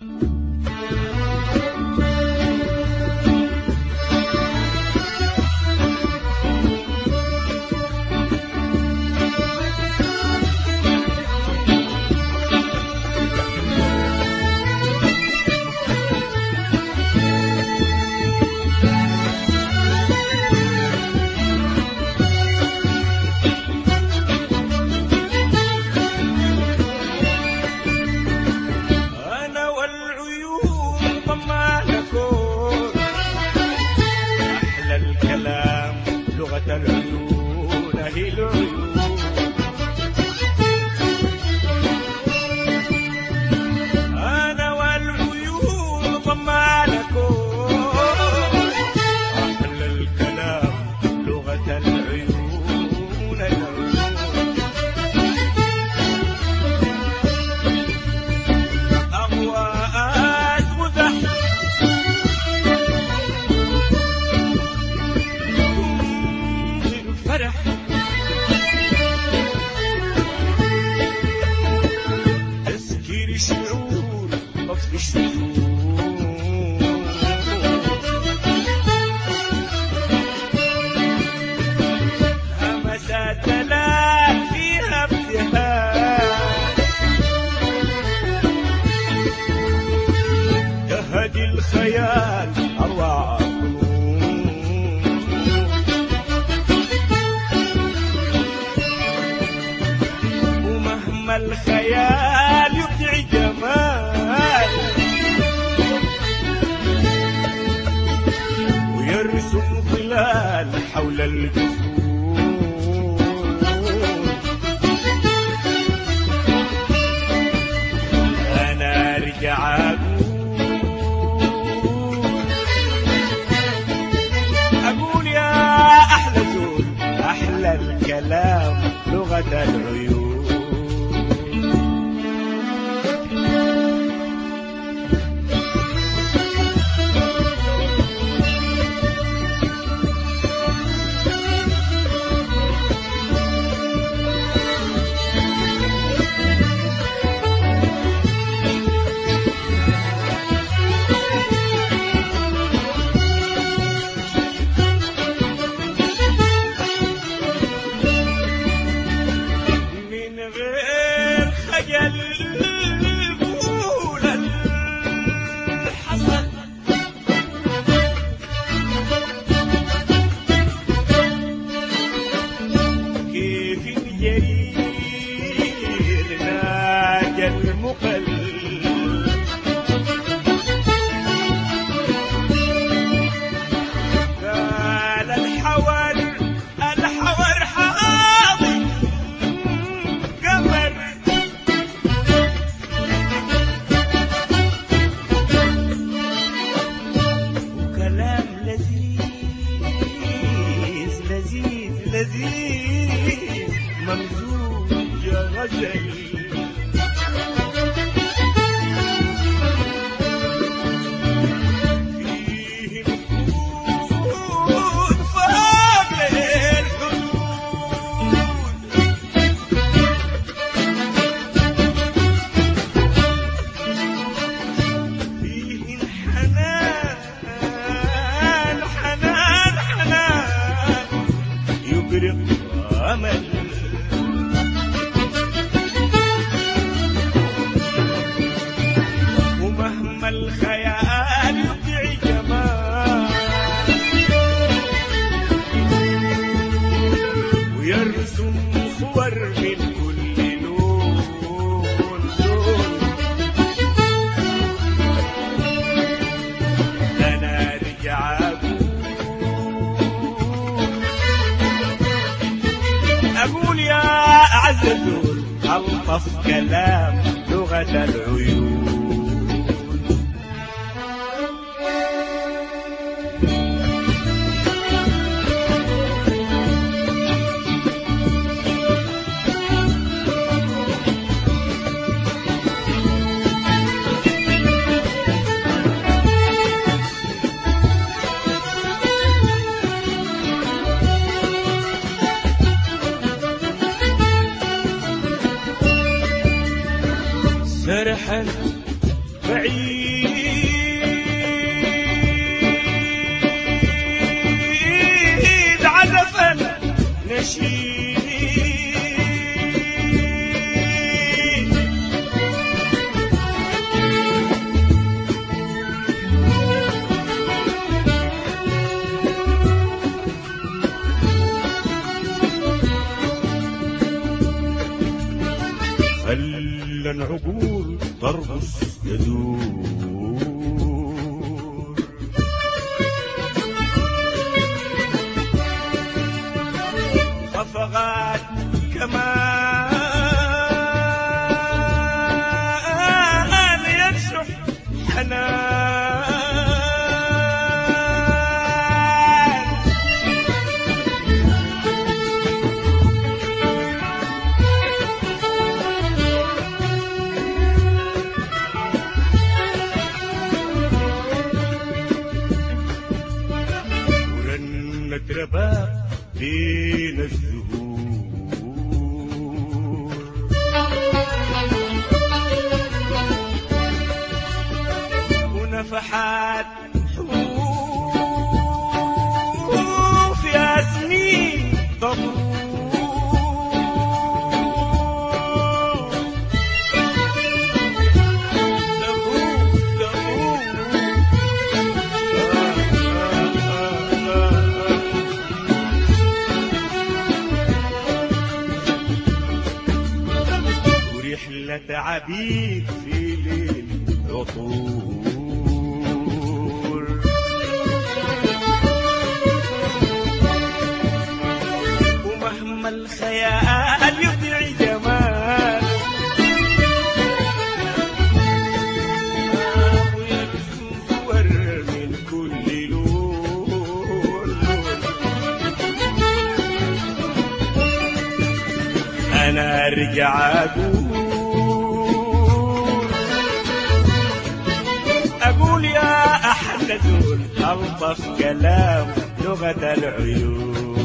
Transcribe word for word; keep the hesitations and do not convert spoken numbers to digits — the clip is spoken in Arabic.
الخيال أروع ومهما الخيال يبدع جمال ويرسم ظلال حول الجفون أنا أرجع أقول يا أحلى زول أحلى الكلام لغة العيون لذيذ ممزوج غزل فيه نفوذ فاق الحدود فيه الحنان حنان حنان يبرق أمل ومهما الخيال يبدع جمال ويرسم صور من كل لون لون أنا أرجع أقول يا أعز الذول ألطف كلام لغة العيون سرحا بعيد عزفا نشيد خلى العقول ترقص تدور خفقات كمان يكشف حنان ورنت رباب بين الزهور ونفحات حروف ياسمين طبور رحلة عبيد في ليل عطور ومهما الخيال يضيع جمال ويرسم صور من كل لون أنا أرجع أقول أقول يا أحلى زول ألطف كلام لغة العيون